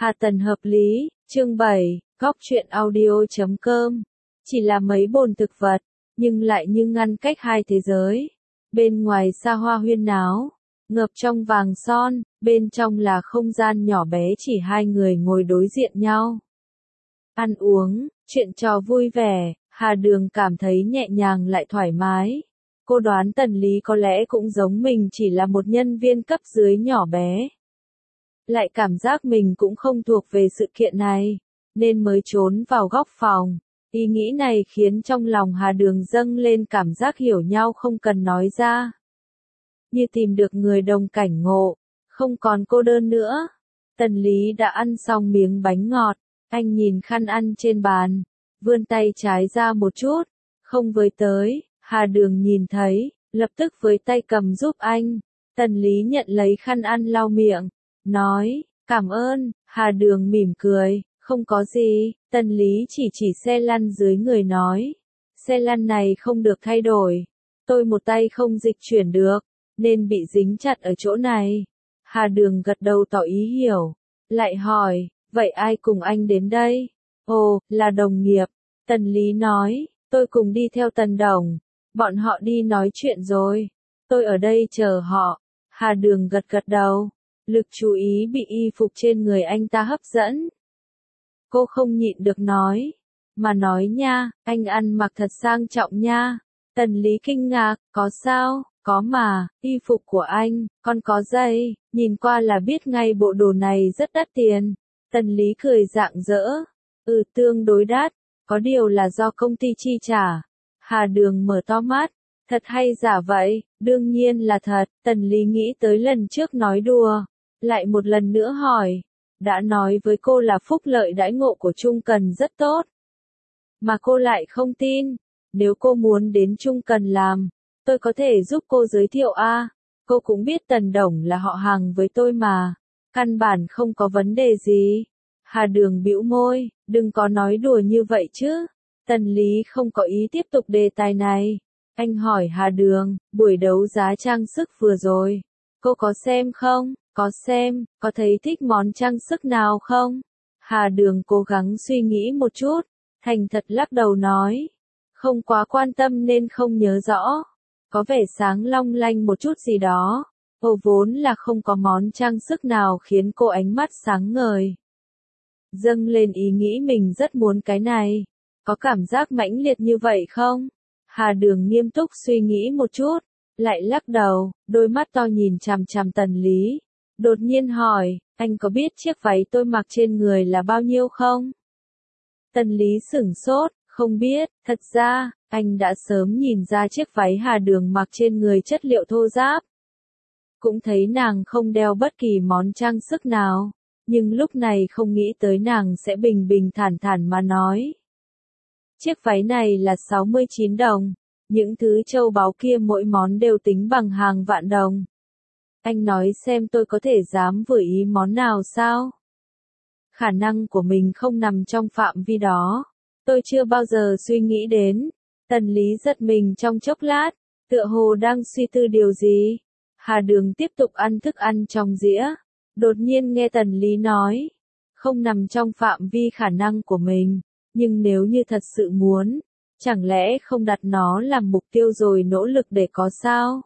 Hà Tần hợp lý, chương 7, góc truyện audio.com. Chỉ là mấy bồn thực vật, nhưng lại như ngăn cách hai thế giới. Bên ngoài xa hoa huyên náo, ngập trong vàng son, bên trong là không gian nhỏ bé chỉ hai người ngồi đối diện nhau. Ăn uống, chuyện trò vui vẻ, Hà Đường cảm thấy nhẹ nhàng lại thoải mái. Cô đoán Tần Lý có lẽ cũng giống mình, chỉ là một nhân viên cấp dưới nhỏ bé. Lại cảm giác mình cũng không thuộc về sự kiện này, nên mới trốn vào góc phòng. Ý nghĩ này khiến trong lòng Hà Đường dâng lên cảm giác hiểu nhau không cần nói ra. Như tìm được người đồng cảnh ngộ, không còn cô đơn nữa. Tần Lý đã ăn xong miếng bánh ngọt, anh nhìn khăn ăn trên bàn, vươn tay trái ra một chút, không với tới. Hà Đường nhìn thấy, lập tức với tay cầm giúp anh. Tần Lý nhận lấy khăn ăn lau miệng, nói, cảm ơn. Hà Đường mỉm cười, không có gì. Tần Lý chỉ xe lăn dưới người nói, xe lăn này không được thay đổi. Tôi một tay không dịch chuyển được, nên bị dính chặt ở chỗ này. Hà Đường gật đầu tỏ ý hiểu, lại hỏi, vậy ai cùng anh đến đây? Ồ, là đồng nghiệp. Tần Lý nói, tôi cùng đi theo Tần Đồng. Bọn họ đi nói chuyện rồi. Tôi ở đây chờ họ. Hà Đường gật đầu. Lực chú ý bị y phục trên người anh ta hấp dẫn. Cô không nhịn được nói. Mà nói nha, anh ăn mặc thật sang trọng nha. Tần Lý kinh ngạc, có sao? Có mà, y phục của anh, còn có giày, nhìn qua là biết ngay bộ đồ này rất đắt tiền. Tần Lý cười rạng rỡ. Tương đối đắt, có điều là do công ty chi trả. Hà Đường mở to mắt, thật hay giả vậy? Đương nhiên là thật. Tần Lý nghĩ tới lần trước nói đùa, lại một lần nữa hỏi, đã nói với cô là phúc lợi đãi ngộ của Trung Cần rất tốt, mà cô lại không tin. Nếu cô muốn đến Trung Cần làm, tôi có thể giúp cô giới thiệu a. Cô cũng biết Tần Đồng là họ hàng với tôi mà, căn bản không có vấn đề gì. Hà Đường bĩu môi, đừng có nói đùa như vậy chứ. Tần Lý không có ý tiếp tục đề tài này. Anh hỏi Hà Đường, buổi đấu giá trang sức vừa rồi, cô có xem không? Có xem, có thấy thích món trang sức nào không? Hà Đường cố gắng suy nghĩ một chút, thành thật lắc đầu nói, không quá quan tâm nên không nhớ rõ. Có vẻ sáng long lanh một chút gì đó. Vốn là không có món trang sức nào khiến cô ánh mắt sáng ngời. Dâng lên ý nghĩ mình rất muốn cái này. Có cảm giác mãnh liệt như vậy không? Hà Đường nghiêm túc suy nghĩ một chút, lại lắc đầu, đôi mắt to nhìn chằm chằm Tần Lý. Đột nhiên hỏi, anh có biết chiếc váy tôi mặc trên người là bao nhiêu không? Tần Lý sửng sốt, không biết. Thật ra, anh đã sớm nhìn ra chiếc váy Hà Đường mặc trên người chất liệu thô ráp. Cũng thấy nàng không đeo bất kỳ món trang sức nào, nhưng lúc này không nghĩ tới nàng sẽ bình bình thản thản mà nói. Chiếc váy này là 69 đồng, những thứ châu báu kia mỗi món đều tính bằng hàng vạn đồng. Anh nói xem tôi có thể dám vừa ý món nào sao? Khả năng của mình không nằm trong phạm vi đó. Tôi chưa bao giờ suy nghĩ đến. Tần Lý giật mình trong chốc lát, tựa hồ đang suy tư điều gì. Hà Đường tiếp tục ăn thức ăn trong dĩa. Đột nhiên nghe Tần Lý nói, không nằm trong phạm vi khả năng của mình, nhưng nếu như thật sự muốn, chẳng lẽ không đặt nó làm mục tiêu rồi nỗ lực để có sao?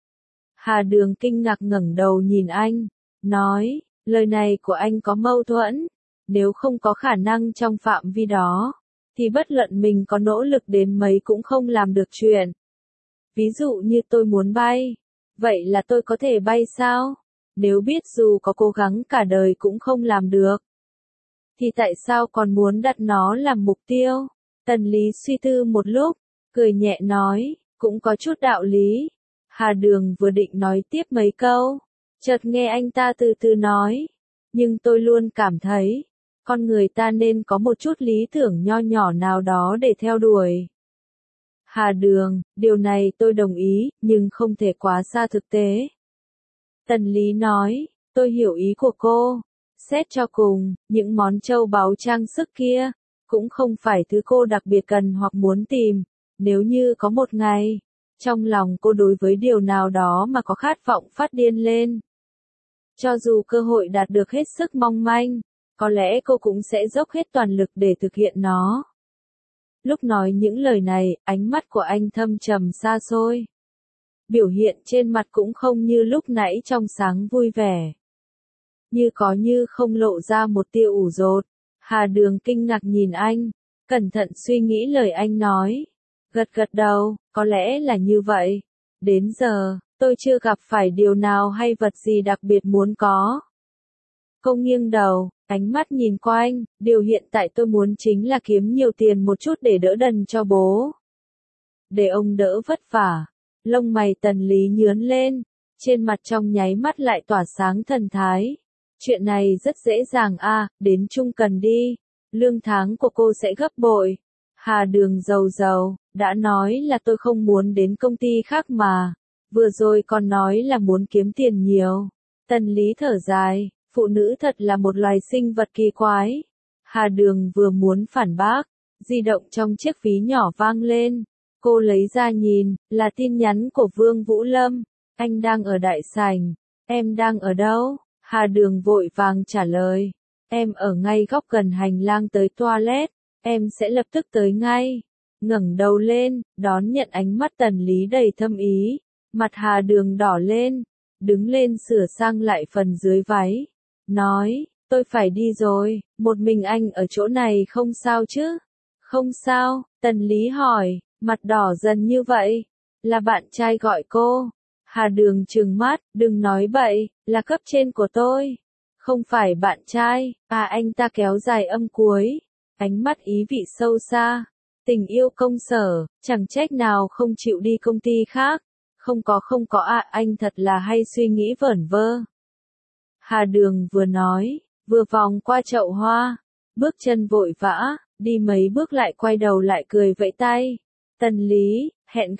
Hà Đường kinh ngạc ngẩng đầu nhìn anh, nói, lời này của anh có mâu thuẫn. Nếu không có khả năng trong phạm vi đó, thì bất luận mình có nỗ lực đến mấy cũng không làm được chuyện. Ví dụ như tôi muốn bay, vậy là tôi có thể bay sao? Nếu biết dù có cố gắng cả đời cũng không làm được, thì tại sao còn muốn đặt nó làm mục tiêu? Tần Lý suy tư một lúc, cười nhẹ nói, cũng có chút đạo lý. Hà Đường vừa định nói tiếp mấy câu, chợt nghe anh ta từ từ nói, nhưng tôi luôn cảm thấy, con người ta nên có một chút lý tưởng nho nhỏ nào đó để theo đuổi. Hà Đường, điều này tôi đồng ý, nhưng không thể quá xa thực tế. Tần Lý nói, tôi hiểu ý của cô. Xét cho cùng, những món châu báu trang sức kia, cũng không phải thứ cô đặc biệt cần hoặc muốn tìm. Nếu như có một ngày, trong lòng cô đối với điều nào đó mà có khát vọng phát điên lên. Cho dù cơ hội đạt được hết sức mong manh, có lẽ cô cũng sẽ dốc hết toàn lực để thực hiện nó. Lúc nói những lời này, ánh mắt của anh thâm trầm xa xôi. Biểu hiện trên mặt cũng không như lúc nãy trong sáng vui vẻ. Như có như không lộ ra một tia ủ rột. Hà Đường kinh ngạc nhìn anh, cẩn thận suy nghĩ lời anh nói. Gật gật đầu, có lẽ là như vậy. Đến giờ, tôi chưa gặp phải điều nào hay vật gì đặc biệt muốn có. Cô nghiêng đầu, ánh mắt nhìn qua anh, điều hiện tại tôi muốn chính là kiếm nhiều tiền một chút để đỡ đần cho bố. Để ông đỡ vất vả. Lông mày Tần Lý nhướng lên, trên mặt trong nháy mắt lại tỏa sáng thần thái. Chuyện này rất dễ dàng đến Trung Cần đi, lương tháng của cô sẽ gấp bội. Hà Đường rầu rầu, đã nói là tôi không muốn đến công ty khác mà, vừa rồi còn nói là muốn kiếm tiền nhiều. Tần Lý thở dài, phụ nữ thật là một loài sinh vật kỳ quái. Hà Đường vừa muốn phản bác, di động trong chiếc ví nhỏ vang lên. Cô lấy ra nhìn, là tin nhắn của Vương Vũ Lâm. Anh đang ở đại sảnh. Em đang ở đâu? Hà Đường vội vàng trả lời. Em ở ngay góc gần hành lang tới toilet. Em sẽ lập tức tới ngay. Ngẩng đầu lên, đón nhận ánh mắt Tần Lý đầy thâm ý. Mặt Hà Đường đỏ lên. Đứng lên sửa sang lại phần dưới váy. Nói, tôi phải đi rồi, một mình anh ở chỗ này không sao chứ? Không sao, Tần Lý hỏi. Mặt đỏ dần như vậy, là bạn trai gọi cô. Hà Đường trừng mắt, đừng nói bậy, là cấp trên của tôi. Không phải bạn trai, anh ta kéo dài âm cuối. Ánh mắt ý vị sâu xa. Tình yêu công sở, chẳng trách nào không chịu đi công ty khác. Không có anh thật là hay suy nghĩ vẩn vơ. Hà Đường vừa nói, vừa vòng qua chậu hoa. Bước chân vội vã, đi mấy bước lại quay đầu lại cười vẫy tay. Tần Lý, hẹn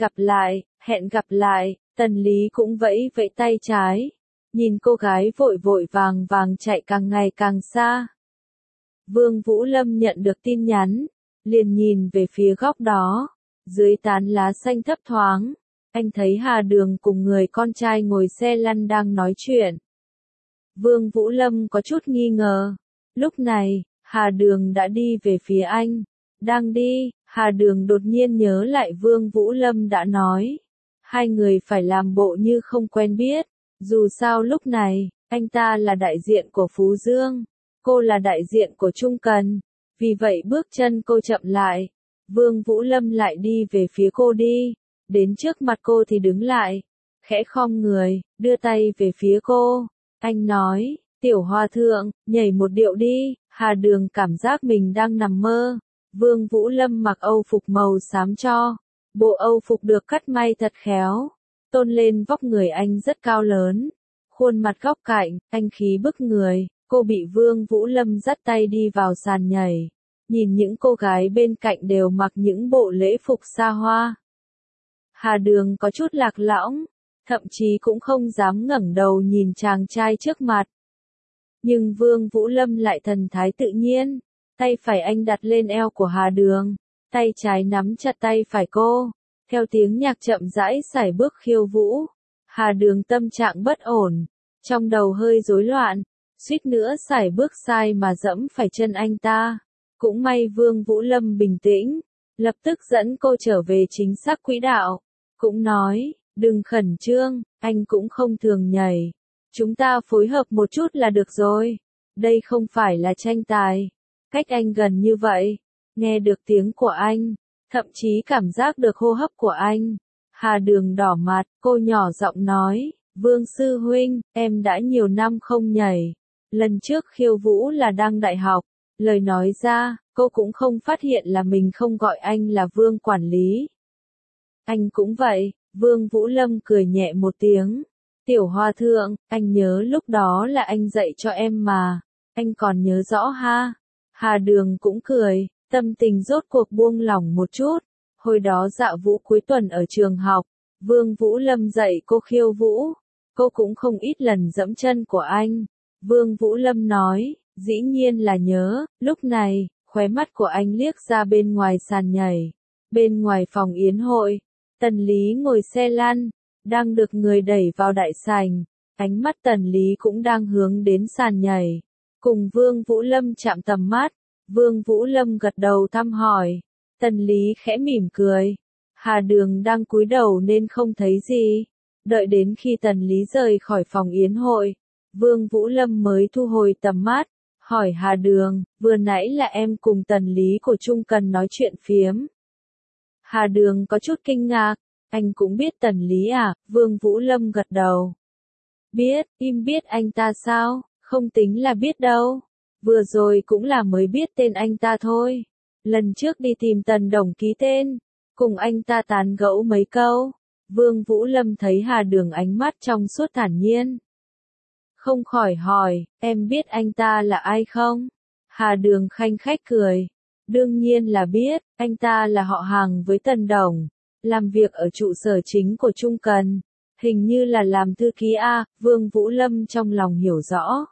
gặp lại, Tần Lý cũng vẫy vẫy tay trái. Nhìn cô gái vội vội vàng vàng chạy càng ngày càng xa. Vương Vũ Lâm nhận được tin nhắn, liền nhìn về phía góc đó. Dưới tán lá xanh thấp thoáng, anh thấy Hà Đường cùng người con trai ngồi xe lăn đang nói chuyện. Vương Vũ Lâm có chút nghi ngờ. Lúc này, Hà Đường đã đi về phía anh. Đang đi, Hà Đường đột nhiên nhớ lại Vương Vũ Lâm đã nói. Hai người phải làm bộ như không quen biết. Dù sao lúc này, anh ta là đại diện của Phú Dương. Cô là đại diện của Trung Cần. Vì vậy bước chân cô chậm lại. Vương Vũ Lâm lại đi về phía cô đi. Đến trước mặt cô thì đứng lại. Khẽ khom người, đưa tay về phía cô. Anh nói, Tiểu Hòa Thượng, nhảy một điệu đi. Hà Đường cảm giác mình đang nằm mơ. Vương Vũ Lâm mặc Âu phục màu xám cho. Bộ Âu phục được cắt may thật khéo. Tôn lên vóc người anh rất cao lớn. Khuôn mặt góc cạnh, anh khí bức người. Cô bị Vương Vũ Lâm dắt tay đi vào sàn nhảy. Nhìn những cô gái bên cạnh đều mặc những bộ lễ phục xa hoa. Hà Đường có chút lạc lõng. Thậm chí cũng không dám ngẩng đầu nhìn chàng trai trước mặt. Nhưng Vương Vũ Lâm lại thần thái tự nhiên. Tay phải anh đặt lên eo của Hà Đường. Tay trái nắm chặt tay phải cô. Theo tiếng nhạc chậm rãi sải bước khiêu vũ. Hà Đường tâm trạng bất ổn. Trong đầu hơi rối loạn. Suýt nữa sải bước sai mà dẫm phải chân anh ta. Cũng may Vương Vũ Lâm bình tĩnh. Lập tức dẫn cô trở về chính xác quỹ đạo. Cũng nói, đừng khẩn trương, anh cũng không thường nhảy. Chúng ta phối hợp một chút là được rồi. Đây không phải là tranh tài. Cách anh gần như vậy. Nghe được tiếng của anh. Thậm chí cảm giác được hô hấp của anh. Hà Đường đỏ mặt, cô nhỏ giọng nói. Vương sư huynh, em đã nhiều năm không nhảy. Lần trước khiêu vũ là đang đại học. Lời nói ra, cô cũng không phát hiện là mình không gọi anh là Vương quản lý. Anh cũng vậy, Vương Vũ Lâm cười nhẹ một tiếng. Tiểu Hòa Thượng, anh nhớ lúc đó là anh dạy cho em mà. Anh còn nhớ rõ ha. Hà Đường cũng cười, tâm tình rốt cuộc buông lỏng một chút. Hồi đó dạo vũ cuối tuần ở trường học, Vương Vũ Lâm dạy cô khiêu vũ. Cô cũng không ít lần dẫm chân của anh. Vương Vũ Lâm nói, dĩ nhiên là nhớ. Lúc này, khóe mắt của anh liếc ra bên ngoài sàn nhảy. Bên ngoài phòng yến hội, Tần Lý ngồi xe lăn, đang được người đẩy vào đại sảnh. Ánh mắt Tần Lý cũng đang hướng đến sàn nhảy. cùng Vương Vũ Lâm chạm tầm mắt. Vương Vũ Lâm gật đầu thăm hỏi. Tần Lý khẽ mỉm cười. Hà Đường đang cúi đầu nên không thấy gì. Đợi đến khi Tần Lý rời khỏi phòng yến hội, Vương Vũ Lâm mới thu hồi tầm mắt, hỏi Hà Đường, vừa nãy là em cùng Tần Lý của Trung Cần nói chuyện phiếm. Hà Đường có chút kinh ngạc, anh cũng biết Tần Lý à? Vương Vũ Lâm gật đầu. Biết, im biết anh ta sao? Không tính là biết đâu. Vừa rồi cũng là mới biết tên anh ta thôi. Lần trước đi tìm Tần Đồng ký tên, cùng anh ta tán gẫu mấy câu. Vương Vũ Lâm thấy Hà Đường ánh mắt trong suốt thản nhiên. Không khỏi hỏi, em biết anh ta là ai không? Hà Đường khanh khách cười. Đương nhiên là biết, anh ta là họ hàng với Tần Đồng, làm việc ở trụ sở chính của Trung Cần, hình như là làm thư ký A. Vương Vũ Lâm trong lòng hiểu rõ,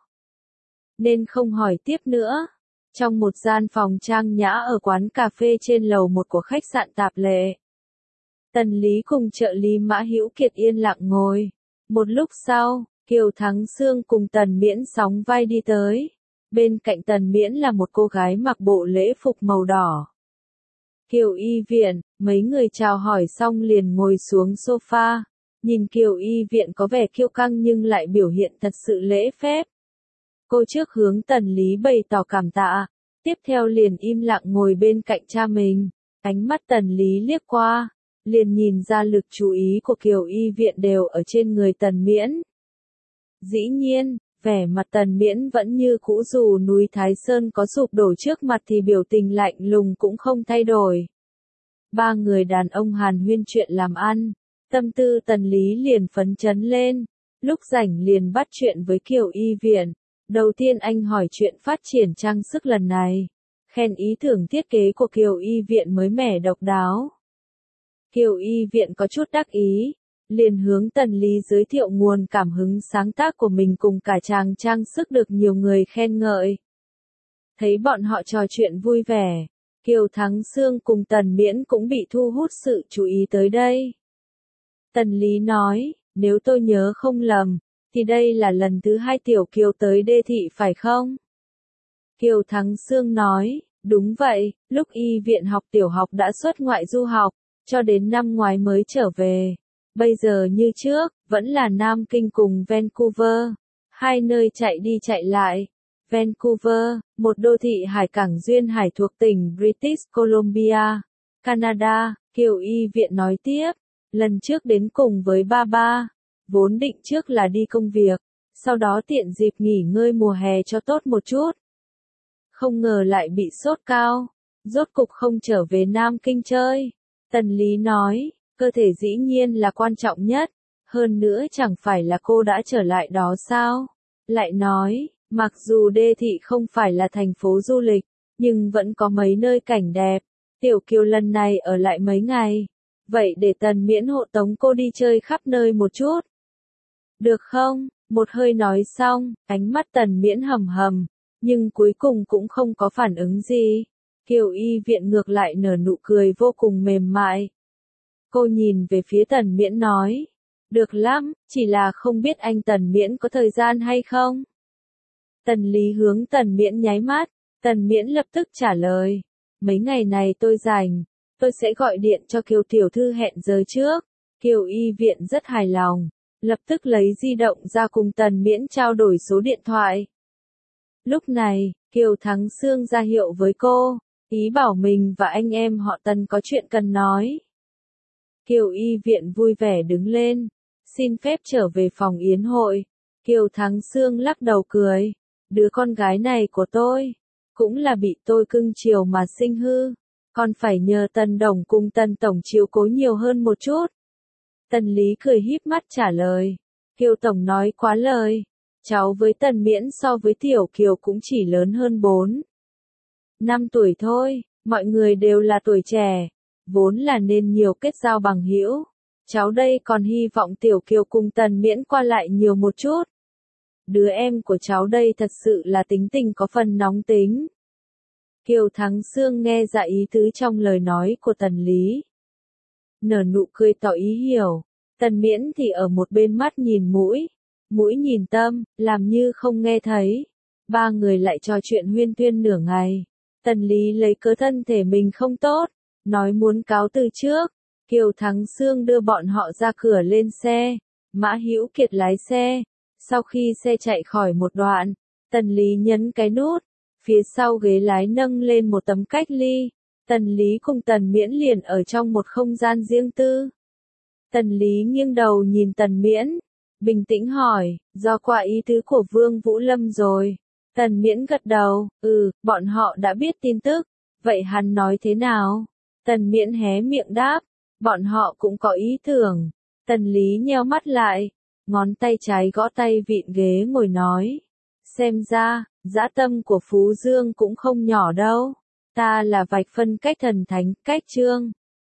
nên không hỏi tiếp nữa. Trong một gian phòng trang nhã ở quán cà phê trên lầu một của khách sạn tạp lệ, Tần Lý cùng trợ lý Mã Hữu Kiệt yên lặng ngồi. Một lúc sau, Kiều Thắng Sương cùng Tần Miễn sóng vai đi tới. Bên cạnh Tần Miễn là một cô gái mặc bộ lễ phục màu đỏ. Kiều Y Viện, mấy người chào hỏi xong liền ngồi xuống sofa. Nhìn Kiều Y Viện có vẻ kiêu căng nhưng lại biểu hiện thật sự lễ phép. Cô trước hướng Tần Lý bày tỏ cảm tạ, tiếp theo liền im lặng ngồi bên cạnh cha mình. Ánh mắt Tần Lý liếc qua, liền nhìn ra lực chú ý của Kiều Y Viện đều ở trên người Tần Miễn. Dĩ nhiên, vẻ mặt Tần Miễn vẫn như cũ, dù núi Thái Sơn có sụp đổ trước mặt thì biểu tình lạnh lùng cũng không thay đổi. Ba người đàn ông hàn huyên chuyện làm ăn, tâm tư Tần Lý liền phấn chấn lên, lúc rảnh liền bắt chuyện với Kiều Y Viện. Đầu tiên anh hỏi chuyện phát triển trang sức lần này, khen ý tưởng thiết kế của Kiều Y Viện mới mẻ độc đáo. Kiều Y Viện có chút đắc ý, liền hướng Tần Lý giới thiệu nguồn cảm hứng sáng tác của mình cùng cả chàng trang sức được nhiều người khen ngợi. Thấy bọn họ trò chuyện vui vẻ, Kiều Thắng Sương cùng Tần Miễn cũng bị thu hút sự chú ý tới đây. Tần Lý nói, nếu tôi nhớ không lầm, thì đây là lần thứ 2 Tiểu Kiều tới Đê Thị phải không? Kiều Thắng Sương nói, đúng vậy, lúc Y Viện học tiểu học đã xuất ngoại du học, cho đến năm ngoái mới trở về. Bây giờ như trước, vẫn là Nam Kinh cùng Vancouver, hai nơi chạy đi chạy lại. Vancouver, một đô thị hải cảng duyên hải thuộc tỉnh British Columbia, Canada. Kiều Y Viện nói tiếp, lần trước đến cùng với ba, vốn định trước là đi công việc, sau đó tiện dịp nghỉ ngơi mùa hè cho tốt một chút. Không ngờ lại bị sốt cao, rốt cục không trở về Nam Kinh chơi. Tần Lý nói, cơ thể dĩ nhiên là quan trọng nhất, hơn nữa chẳng phải là cô đã trở lại đó sao? Lại nói, mặc dù Đê Thị không phải là thành phố du lịch, nhưng vẫn có mấy nơi cảnh đẹp. Tiểu Kiều lần này ở lại mấy ngày, vậy để Tần Miễn hộ tống cô đi chơi khắp nơi một chút. Được không? Một hơi nói xong, ánh mắt Tần Miễn hầm hầm, nhưng cuối cùng cũng không có phản ứng gì. Kiều Y Viện ngược lại nở nụ cười vô cùng mềm mại. Cô nhìn về phía Tần Miễn nói, được lắm, chỉ là không biết anh Tần Miễn có thời gian hay không? Tần Lý hướng Tần Miễn nháy mắt, Tần Miễn lập tức trả lời, mấy ngày này tôi rảnh, tôi sẽ gọi điện cho Kiều tiểu thư hẹn giờ trước. Kiều Y Viện rất hài lòng, lập tức lấy di động ra cùng Tần Miễn trao đổi số điện thoại. Lúc này, Kiều Thắng Sương ra hiệu với cô, ý bảo mình và anh em họ Tần có chuyện cần nói. Kiều Y Viện vui vẻ đứng lên, xin phép trở về phòng yến hội. Kiều Thắng Sương lắc đầu cười, đứa con gái này của tôi, cũng là bị tôi cưng chiều mà sinh hư, còn phải nhờ Tần Đồng cùng Tần Tổng chiếu cố nhiều hơn một chút. Tần Lý cười híp mắt trả lời, Kiều Tổng nói quá lời, cháu với Tần Miễn so với Tiểu Kiều cũng chỉ lớn hơn 4-5 tuổi thôi, mọi người đều là tuổi trẻ, vốn là nên nhiều kết giao bằng hữu. Cháu đây còn hy vọng Tiểu Kiều cùng Tần Miễn qua lại nhiều một chút. Đứa em của cháu đây thật sự là tính tình có phần nóng tính. Kiều Thắng Sương nghe ra ý tứ trong lời nói của Tần Lý, nở nụ cười tỏ ý hiểu. Tần Miễn thì ở một bên mắt nhìn mũi, mũi nhìn tâm, làm như không nghe thấy. Ba người lại trò chuyện huyên thuyên nửa ngày. Tần Lý lấy cớ thân thể mình không tốt, nói muốn cáo từ trước. Kiều Thắng Sương đưa bọn họ ra cửa lên xe. Mã Hữu Kiệt lái xe. Sau khi xe chạy khỏi một đoạn, Tần Lý nhấn cái nút. Phía sau ghế lái nâng lên một tấm cách ly. Tần Lý cùng Tần Miễn liền ở trong một không gian riêng tư. Tần Lý nghiêng đầu nhìn Tần Miễn, bình tĩnh hỏi, do qua ý tứ của Vương Vũ Lâm rồi. Tần Miễn gật đầu, bọn họ đã biết tin tức, vậy hắn nói thế nào? Tần Miễn hé miệng đáp, bọn họ cũng có ý tưởng. Tần Lý nheo mắt lại, ngón tay trái gõ tay vịn ghế ngồi nói, xem ra, dã tâm của Phú Dương cũng không nhỏ đâu. Ta là vạch phân cách thần thánh, cách chương.